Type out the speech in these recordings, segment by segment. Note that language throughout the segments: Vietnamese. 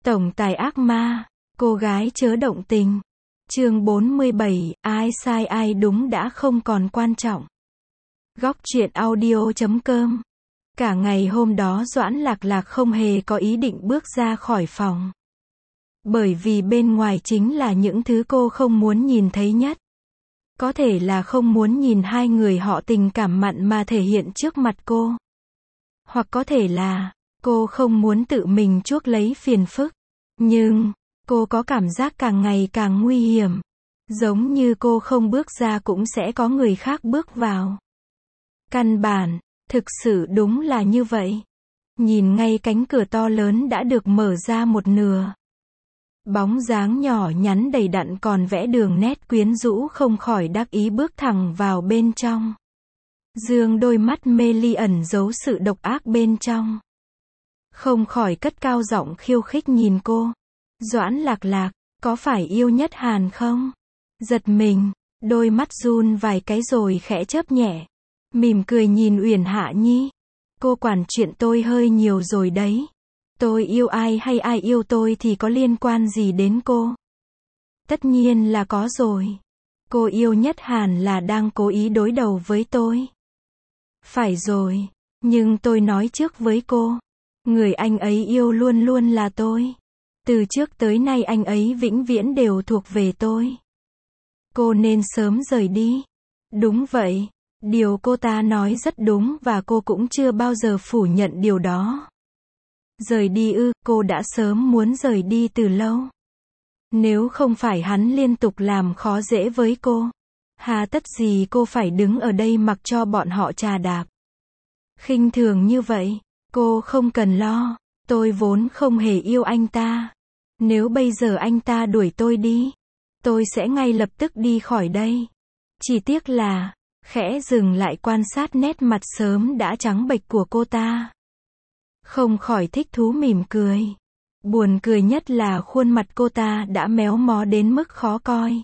Tổng tài ác ma, cô gái chớ động tình. Chương 47, ai sai ai đúng đã không còn quan trọng. Góc truyện audio.com. Cả ngày hôm đó Doãn Lạc Lạc không hề có ý định bước ra khỏi phòng. Bởi vì bên ngoài chính là những thứ cô không muốn nhìn thấy nhất. Có thể là không muốn nhìn hai người họ tình cảm mặn mà thể hiện trước mặt cô. Hoặc có thể là cô không muốn tự mình chuốc lấy phiền phức. Nhưng cô có cảm giác càng ngày càng nguy hiểm. Giống như cô không bước ra cũng sẽ có người khác bước vào. Căn bản, thực sự đúng là như vậy. Nhìn ngay cánh cửa to lớn đã được mở ra một nửa. Bóng dáng nhỏ nhắn đầy đặn còn vẽ đường nét quyến rũ không khỏi đắc ý bước thẳng vào bên trong. Dương đôi mắt mê ly ẩn giấu sự độc ác bên trong. Không khỏi cất cao giọng khiêu khích nhìn cô. Doãn Lạc Lạc, có phải yêu Nhất Hàn không? Giật mình, đôi mắt run vài cái rồi khẽ chớp nhẹ. Mỉm cười nhìn Uyển Hạ Nhi. Cô quản chuyện tôi hơi nhiều rồi đấy. Tôi yêu ai hay ai yêu tôi thì có liên quan gì đến cô? Tất nhiên là có rồi. Cô yêu Nhất Hàn là đang cố ý đối đầu với tôi. Phải rồi, nhưng tôi nói trước với cô. Người anh ấy yêu luôn luôn là tôi. Từ trước tới nay anh ấy vĩnh viễn đều thuộc về tôi. Cô nên sớm rời đi. Đúng vậy, điều cô ta nói rất đúng và cô cũng chưa bao giờ phủ nhận điều đó. Rời đi ư, cô đã sớm muốn rời đi từ lâu. Nếu không phải hắn liên tục làm khó dễ với cô, hà tất gì cô phải đứng ở đây mặc cho bọn họ chà đạp. Khinh thường như vậy, cô không cần lo, tôi vốn không hề yêu anh ta. Nếu bây giờ anh ta đuổi tôi đi, tôi sẽ ngay lập tức đi khỏi đây. Chỉ tiếc là, khẽ dừng lại quan sát nét mặt sớm đã trắng bệch của cô ta. Không khỏi thích thú mỉm cười. Buồn cười nhất là khuôn mặt cô ta đã méo mó đến mức khó coi.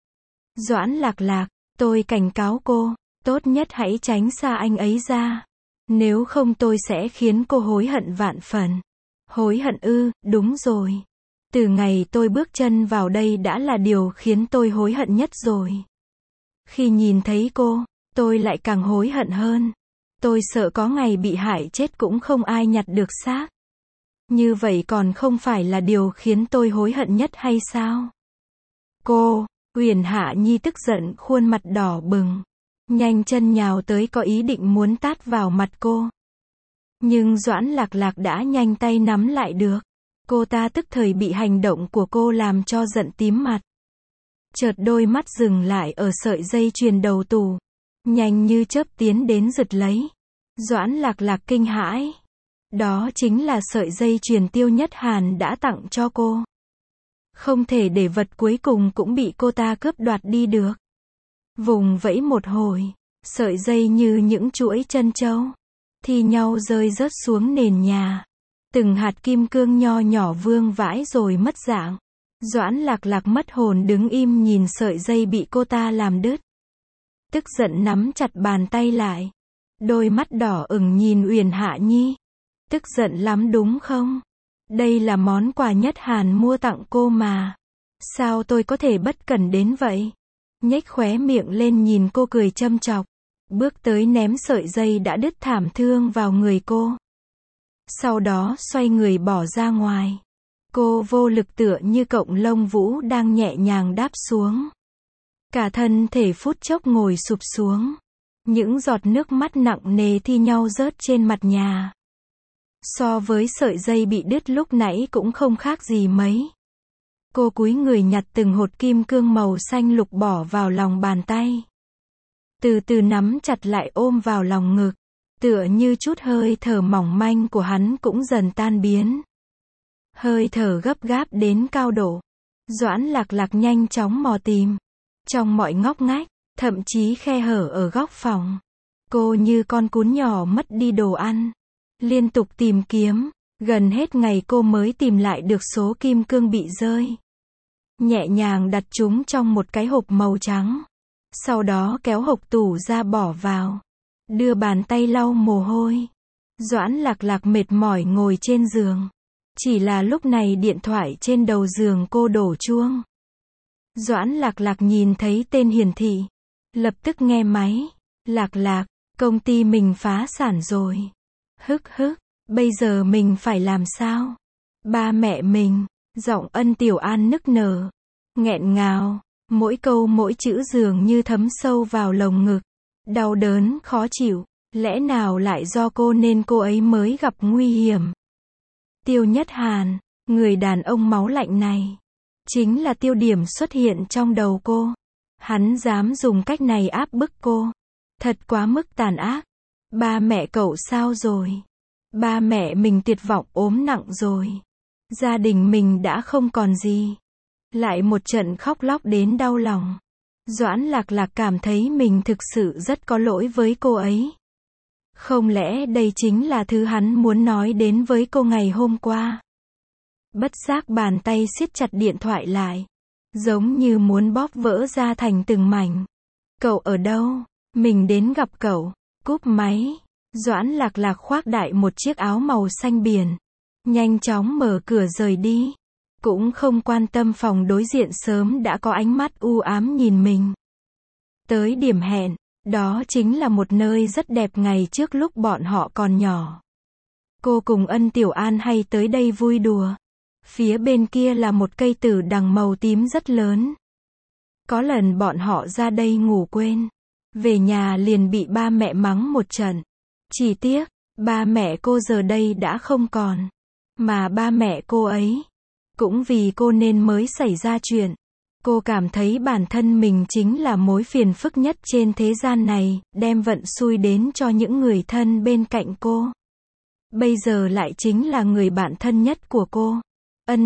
Doãn Lạc Lạc, tôi cảnh cáo cô, tốt nhất hãy tránh xa anh ấy ra. Nếu không tôi sẽ khiến cô hối hận vạn phần. Hối hận ư, đúng rồi. Từ ngày tôi bước chân vào đây đã là điều khiến tôi hối hận nhất rồi. Khi nhìn thấy cô, tôi lại càng hối hận hơn. Tôi sợ có ngày bị hại chết cũng không ai nhặt được xác. Như vậy còn không phải là điều khiến tôi hối hận nhất hay sao? Cô, Uyển Hạ Nhi tức giận khuôn mặt đỏ bừng. Nhanh chân nhào tới có ý định muốn tát vào mặt cô. Nhưng Doãn Lạc Lạc đã nhanh tay nắm lại được. Cô ta tức thời bị hành động của cô làm cho giận tím mặt. Chợt đôi mắt dừng lại ở sợi dây chuyền đầu tủ. Nhanh như chớp tiến đến giật lấy. Doãn Lạc Lạc kinh hãi. Đó chính là sợi dây chuyền Tiêu Nhất Hàn đã tặng cho cô. Không thể để vật cuối cùng cũng bị cô ta cướp đoạt đi được. Vùng vẫy một hồi, sợi dây như những chuỗi trân châu, thi nhau rơi rớt xuống nền nhà. Từng hạt kim cương nho nhỏ vương vãi rồi mất dạng. Doãn Lạc Lạc mất hồn đứng im nhìn sợi dây bị cô ta làm đứt. Tức giận nắm chặt bàn tay lại. Đôi mắt đỏ ửng nhìn Uyển Hạ Nhi. Tức giận lắm đúng không? Đây là món quà Nhất Hàn mua tặng cô mà. Sao tôi có thể bất cẩn đến vậy? Nhếch khóe miệng lên nhìn cô cười châm chọc. Bước tới ném sợi dây đã đứt thảm thương vào người cô. Sau đó xoay người bỏ ra ngoài. Cô vô lực tựa như cọng lông vũ đang nhẹ nhàng đáp xuống. Cả thân thể phút chốc ngồi sụp xuống. Những giọt nước mắt nặng nề thi nhau rớt trên mặt nhà. So với sợi dây bị đứt lúc nãy cũng không khác gì mấy. Cô cúi người nhặt từng hột kim cương màu xanh lục bỏ vào lòng bàn tay. Từ từ nắm chặt lại ôm vào lòng ngực. Tựa như chút hơi thở mỏng manh của hắn cũng dần tan biến. Hơi thở gấp gáp đến cao độ. Doãn Lạc Lạc nhanh chóng mò tìm. Trong mọi ngóc ngách, thậm chí khe hở ở góc phòng. Cô như con cún nhỏ mất đi đồ ăn. Liên tục tìm kiếm, gần hết ngày cô mới tìm lại được số kim cương bị rơi. Nhẹ nhàng đặt chúng trong một cái hộp màu trắng. Sau đó kéo hộp tủ ra bỏ vào. Đưa bàn tay lau mồ hôi. Doãn Lạc Lạc mệt mỏi ngồi trên giường. Chỉ là lúc này điện thoại trên đầu giường cô đổ chuông. Doãn Lạc Lạc nhìn thấy tên hiển thị. Lập tức nghe máy. Lạc Lạc, công ty mình phá sản rồi. Hức hức, bây giờ mình phải làm sao? Ba mẹ mình, giọng Ân Tiểu An nức nở. Nghẹn ngào, mỗi câu mỗi chữ dường như thấm sâu vào lồng ngực. Đau đớn, khó chịu. Lẽ nào lại do cô nên cô ấy mới gặp nguy hiểm? Tiêu Nhất Hàn, người đàn ông máu lạnh này, chính là tiêu điểm xuất hiện trong đầu cô. Hắn dám dùng cách này áp bức cô. Thật quá mức tàn ác. Ba mẹ cậu sao rồi? Ba mẹ mình tuyệt vọng ốm nặng rồi. Gia đình mình đã không còn gì. Lại một trận khóc lóc đến đau lòng. Doãn Lạc Lạc cảm thấy mình thực sự rất có lỗi với cô ấy. Không lẽ đây chính là thứ hắn muốn nói đến với cô ngày hôm qua? Bất giác bàn tay siết chặt điện thoại lại. Giống như muốn bóp vỡ ra thành từng mảnh. Cậu ở đâu? Mình đến gặp cậu. Cúp máy. Doãn Lạc Lạc khoác đại một chiếc áo màu xanh biển. Nhanh chóng mở cửa rời đi. Cũng không quan tâm phòng đối diện sớm đã có ánh mắt u ám nhìn mình. Tới điểm hẹn. Đó chính là một nơi rất đẹp ngày trước lúc bọn họ còn nhỏ. Cô cùng Ân Tiểu An hay tới đây vui đùa. Phía bên kia là một cây tử đằng màu tím rất lớn. Có lần bọn họ ra đây ngủ quên. Về nhà liền bị ba mẹ mắng một trận. Chỉ tiếc, ba mẹ cô giờ đây đã không còn. Mà ba mẹ cô ấy, cũng vì cô nên mới xảy ra chuyện. Cô cảm thấy bản thân mình chính là mối phiền phức nhất trên thế gian này, đem vận xui đến cho những người thân bên cạnh cô. Bây giờ lại chính là người bạn thân nhất của cô. Ân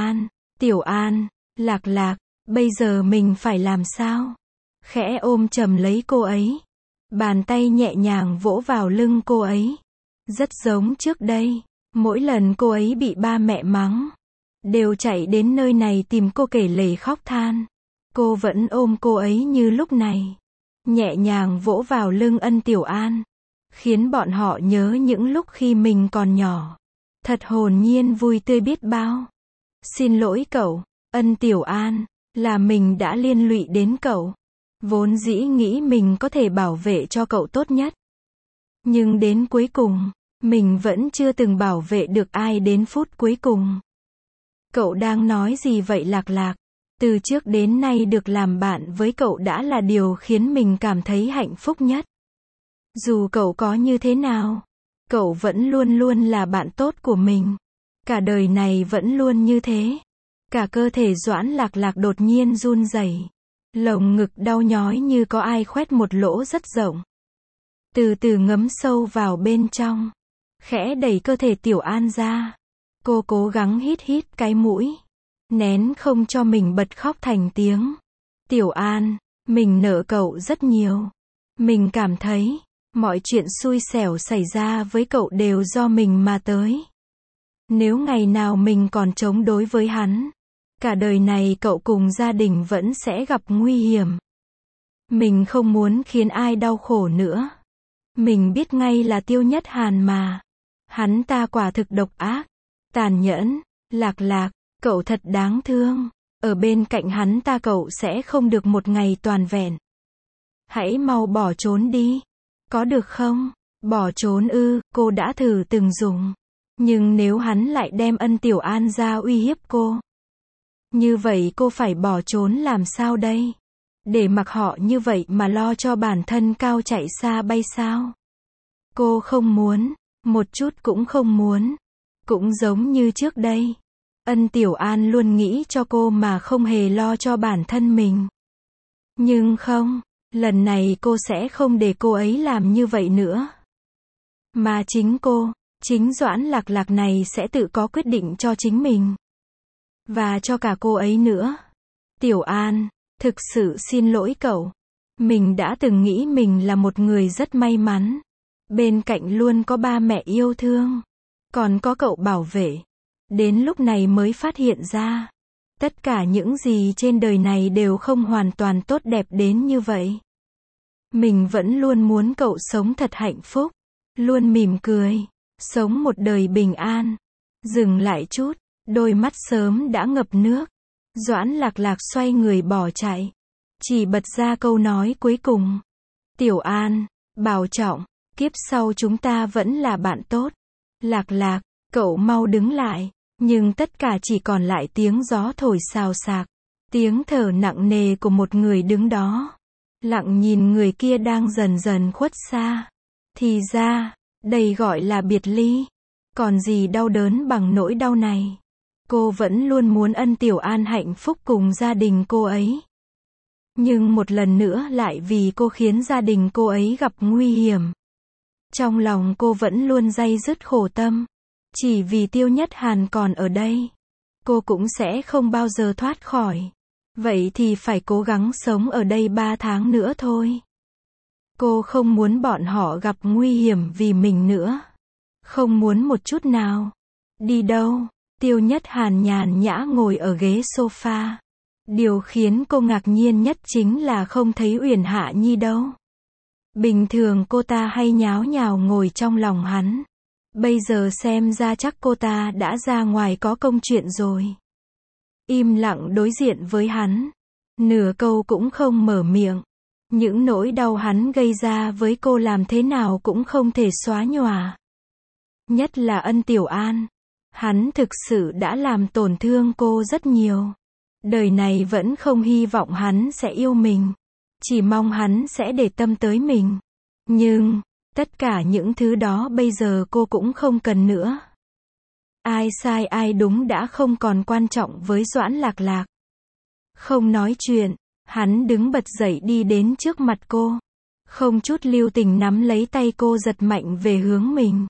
Tiểu An, Lạc Lạc, bây giờ mình phải làm sao? Khẽ ôm chầm lấy cô ấy. Bàn tay nhẹ nhàng vỗ vào lưng cô ấy. Rất giống trước đây, mỗi lần cô ấy bị ba mẹ mắng, đều chạy đến nơi này tìm cô kể lể khóc than. Cô vẫn ôm cô ấy như lúc này. Nhẹ nhàng vỗ vào lưng Ân Tiểu An. Khiến bọn họ nhớ những lúc khi mình còn nhỏ. Thật hồn nhiên vui tươi biết bao. Xin lỗi cậu, Ân Tiểu An, là mình đã liên lụy đến cậu. Vốn dĩ nghĩ mình có thể bảo vệ cho cậu tốt nhất. Nhưng đến cuối cùng, mình vẫn chưa từng bảo vệ được ai đến phút cuối cùng. Cậu đang nói gì vậy Lạc Lạc? Từ trước đến nay được làm bạn với cậu đã là điều khiến mình cảm thấy hạnh phúc nhất. Dù cậu có như thế nào, cậu vẫn luôn luôn là bạn tốt của mình. Cả đời này vẫn luôn như thế. Cả cơ thể Doãn Lạc Lạc đột nhiên run rẩy. Lồng ngực đau nhói như có ai khoét một lỗ rất rộng. Từ từ ngấm sâu vào bên trong. Khẽ đẩy cơ thể Tiểu An ra. Cô cố gắng hít cái mũi. Nén không cho mình bật khóc thành tiếng. Tiểu An, mình nợ cậu rất nhiều. Mình cảm thấy, mọi chuyện xui xẻo xảy ra với cậu đều do mình mà tới. Nếu ngày nào mình còn chống đối với hắn, cả đời này cậu cùng gia đình vẫn sẽ gặp nguy hiểm. Mình không muốn khiến ai đau khổ nữa. Mình biết ngay là Tiêu Nhất Hàn mà. Hắn ta quả thực độc ác, tàn nhẫn. Lạc Lạc, cậu thật đáng thương. Ở bên cạnh hắn ta cậu sẽ không được một ngày toàn vẹn. Hãy mau bỏ trốn đi. Có được không? Bỏ trốn ư? Cô đã thử từng dùng. Nhưng nếu hắn lại đem Ân Tiểu An ra uy hiếp cô, như vậy cô phải bỏ trốn làm sao đây? Để mặc họ như vậy mà lo cho bản thân cao chạy xa bay sao? Cô không muốn, một chút cũng không muốn. Cũng giống như trước đây, Ân Tiểu An luôn nghĩ cho cô mà không hề lo cho bản thân mình. Nhưng không, lần này cô sẽ không để cô ấy làm như vậy nữa. Mà chính Doãn Lạc Lạc này sẽ tự có quyết định cho chính mình. Và cho cả cô ấy nữa. Tiểu An, thực sự xin lỗi cậu. Mình đã từng nghĩ mình là một người rất may mắn. Bên cạnh luôn có ba mẹ yêu thương. Còn có cậu bảo vệ. Đến lúc này mới phát hiện ra. Tất cả những gì trên đời này đều không hoàn toàn tốt đẹp đến như vậy. Mình vẫn luôn muốn cậu sống thật hạnh phúc. Luôn mỉm cười. Sống một đời bình an. Dừng lại chút, đôi mắt sớm đã ngập nước. Doãn Lạc Lạc xoay người bỏ chạy. Chỉ bật ra câu nói cuối cùng. Tiểu An, bảo trọng, kiếp sau chúng ta vẫn là bạn tốt. Lạc Lạc, cậu mau đứng lại. Nhưng tất cả chỉ còn lại tiếng gió thổi xào xạc. Tiếng thở nặng nề của một người đứng đó. Lặng nhìn người kia đang dần dần khuất xa. Thì ra, đây gọi là biệt ly. Còn gì đau đớn bằng nỗi đau này. Cô vẫn luôn muốn Ân Tiểu An hạnh phúc cùng gia đình cô ấy. Nhưng một lần nữa lại vì cô khiến gia đình cô ấy gặp nguy hiểm. Trong lòng cô vẫn luôn day dứt khổ tâm. Chỉ vì Tiêu Nhất Hàn còn ở đây, cô cũng sẽ không bao giờ thoát khỏi. Vậy thì phải cố gắng sống ở đây 3 tháng nữa thôi. Cô không muốn bọn họ gặp nguy hiểm vì mình nữa. Không muốn một chút nào. Đi đâu? Tiêu Nhất Hàn nhàn nhã ngồi ở ghế sofa. Điều khiến cô ngạc nhiên nhất chính là không thấy Uyển Hạ Nhi đâu. Bình thường cô ta hay nháo nhào ngồi trong lòng hắn. Bây giờ xem ra chắc cô ta đã ra ngoài có công chuyện rồi. Im lặng đối diện với hắn. Nửa câu cũng không mở miệng. Những nỗi đau hắn gây ra với cô làm thế nào cũng không thể xóa nhòa. Nhất là Ân Tiểu An. Hắn thực sự đã làm tổn thương cô rất nhiều. Đời này vẫn không hy vọng hắn sẽ yêu mình. Chỉ mong hắn sẽ để tâm tới mình. Nhưng, tất cả những thứ đó bây giờ cô cũng không cần nữa. Ai sai ai đúng đã không còn quan trọng với Doãn Lạc Lạc. Không nói chuyện, hắn đứng bật dậy đi đến trước mặt cô. Không chút lưu tình nắm lấy tay cô giật mạnh về hướng mình.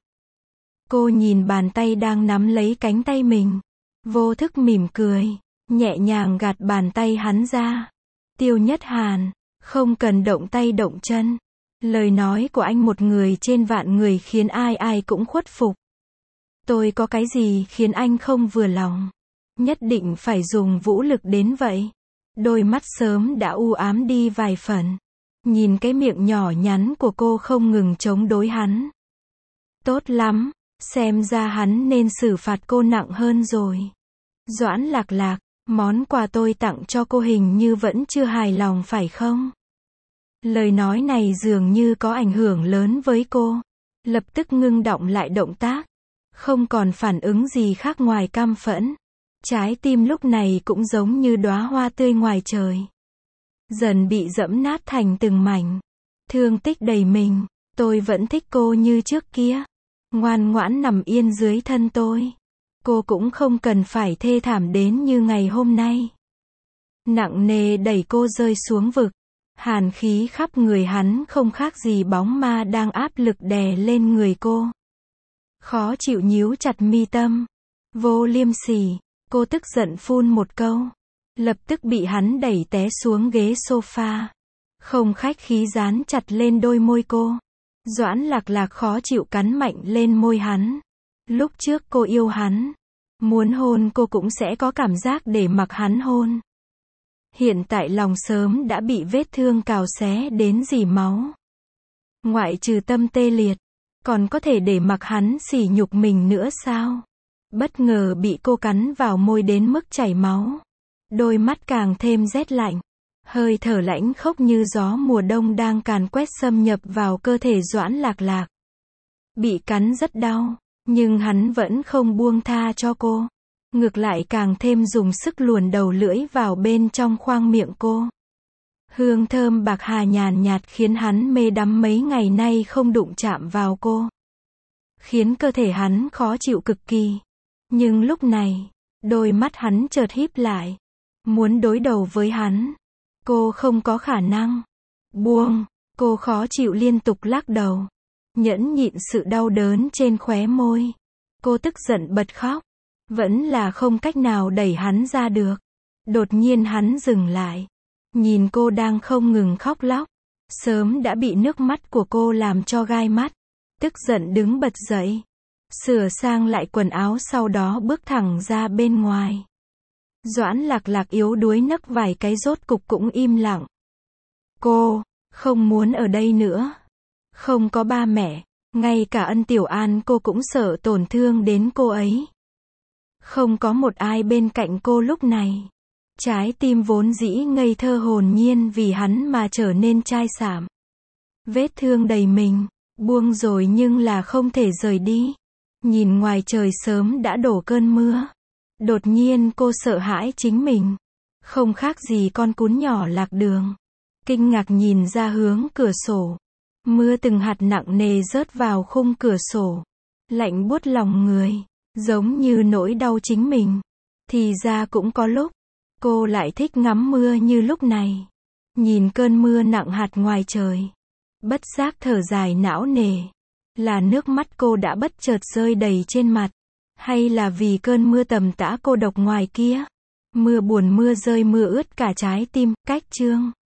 Cô nhìn bàn tay đang nắm lấy cánh tay mình. Vô thức mỉm cười, nhẹ nhàng gạt bàn tay hắn ra. Tiêu Nhất Hàn, không cần động tay động chân. Lời nói của anh một người trên vạn người khiến ai ai cũng khuất phục. Tôi có cái gì khiến anh không vừa lòng? Nhất định phải dùng vũ lực đến vậy. Đôi mắt sớm đã u ám đi vài phần. Nhìn cái miệng nhỏ nhắn của cô không ngừng chống đối hắn. Tốt lắm, xem ra hắn nên xử phạt cô nặng hơn rồi. Doãn Lạc Lạc, món quà tôi tặng cho cô hình như vẫn chưa hài lòng phải không? Lời nói này dường như có ảnh hưởng lớn với cô. Lập tức ngưng đọng lại động tác. Không còn phản ứng gì khác ngoài căm phẫn. Trái tim lúc này cũng giống như đóa hoa tươi ngoài trời. Dần bị giẫm nát thành từng mảnh. Thương tích đầy mình. Tôi vẫn thích cô như trước kia. Ngoan ngoãn nằm yên dưới thân tôi. Cô cũng không cần phải thê thảm đến như ngày hôm nay. Nặng nề đẩy cô rơi xuống vực. Hàn khí khắp người hắn không khác gì bóng ma đang áp lực đè lên người cô. Khó chịu nhíu chặt mi tâm. Vô liêm sỉ, cô tức giận phun một câu. Lập tức bị hắn đẩy té xuống ghế sofa. Không khách khí dán chặt lên đôi môi cô. Doãn Lạc Lạc khó chịu cắn mạnh lên môi hắn. Lúc trước cô yêu hắn. Muốn hôn cô cũng sẽ có cảm giác để mặc hắn hôn. Hiện tại lòng sớm đã bị vết thương cào xé đến rỉ máu. Ngoại trừ tâm tê liệt, còn có thể để mặc hắn sỉ nhục mình nữa sao? Bất ngờ bị cô cắn vào môi đến mức chảy máu. Đôi mắt càng thêm rét lạnh. Hơi thở lãnh khốc như gió mùa đông đang càn quét xâm nhập vào cơ thể Doãn Lạc Lạc. Bị cắn rất đau, nhưng hắn vẫn không buông tha cho cô. Ngược lại càng thêm dùng sức luồn đầu lưỡi vào bên trong khoang miệng cô. Hương thơm bạc hà nhàn nhạt khiến hắn mê đắm mấy ngày nay không đụng chạm vào cô. Khiến cơ thể hắn khó chịu cực kỳ. Nhưng lúc này, đôi mắt hắn chợt híp lại. Muốn đối đầu với hắn. Cô không có khả năng. Buông, cô khó chịu liên tục lắc đầu. Nhẫn nhịn sự đau đớn trên khóe môi. Cô tức giận bật khóc. Vẫn là không cách nào đẩy hắn ra được. Đột nhiên hắn dừng lại. Nhìn cô đang không ngừng khóc lóc. Sớm đã bị nước mắt của cô làm cho gai mắt. Tức giận đứng bật dậy. Sửa sang lại quần áo sau đó bước thẳng ra bên ngoài. Doãn Lạc Lạc yếu đuối nấc vài cái rốt cục cũng im lặng. Cô, không muốn ở đây nữa. Không có ba mẹ. Ngay cả Ân Tiểu An cô cũng sợ tổn thương đến cô ấy. Không có một ai bên cạnh cô lúc này. Trái tim vốn dĩ ngây thơ hồn nhiên vì hắn mà trở nên chai sạm. Vết thương đầy mình, buông rồi nhưng là không thể rời đi. Nhìn ngoài trời sớm đã đổ cơn mưa. Đột nhiên cô sợ hãi chính mình. Không khác gì con cún nhỏ lạc đường. Kinh ngạc nhìn ra hướng cửa sổ. Mưa từng hạt nặng nề rớt vào khung cửa sổ. Lạnh buốt lòng người, giống như nỗi đau chính mình. Thì ra cũng có lúc, cô lại thích ngắm mưa như lúc này. Nhìn cơn mưa nặng hạt ngoài trời. Bất giác thở dài não nề. Là nước mắt cô đã bất chợt rơi đầy trên mặt. Hay là vì cơn mưa tầm tã cô độc ngoài kia. Mưa buồn mưa rơi mưa ướt cả trái tim. Cách chương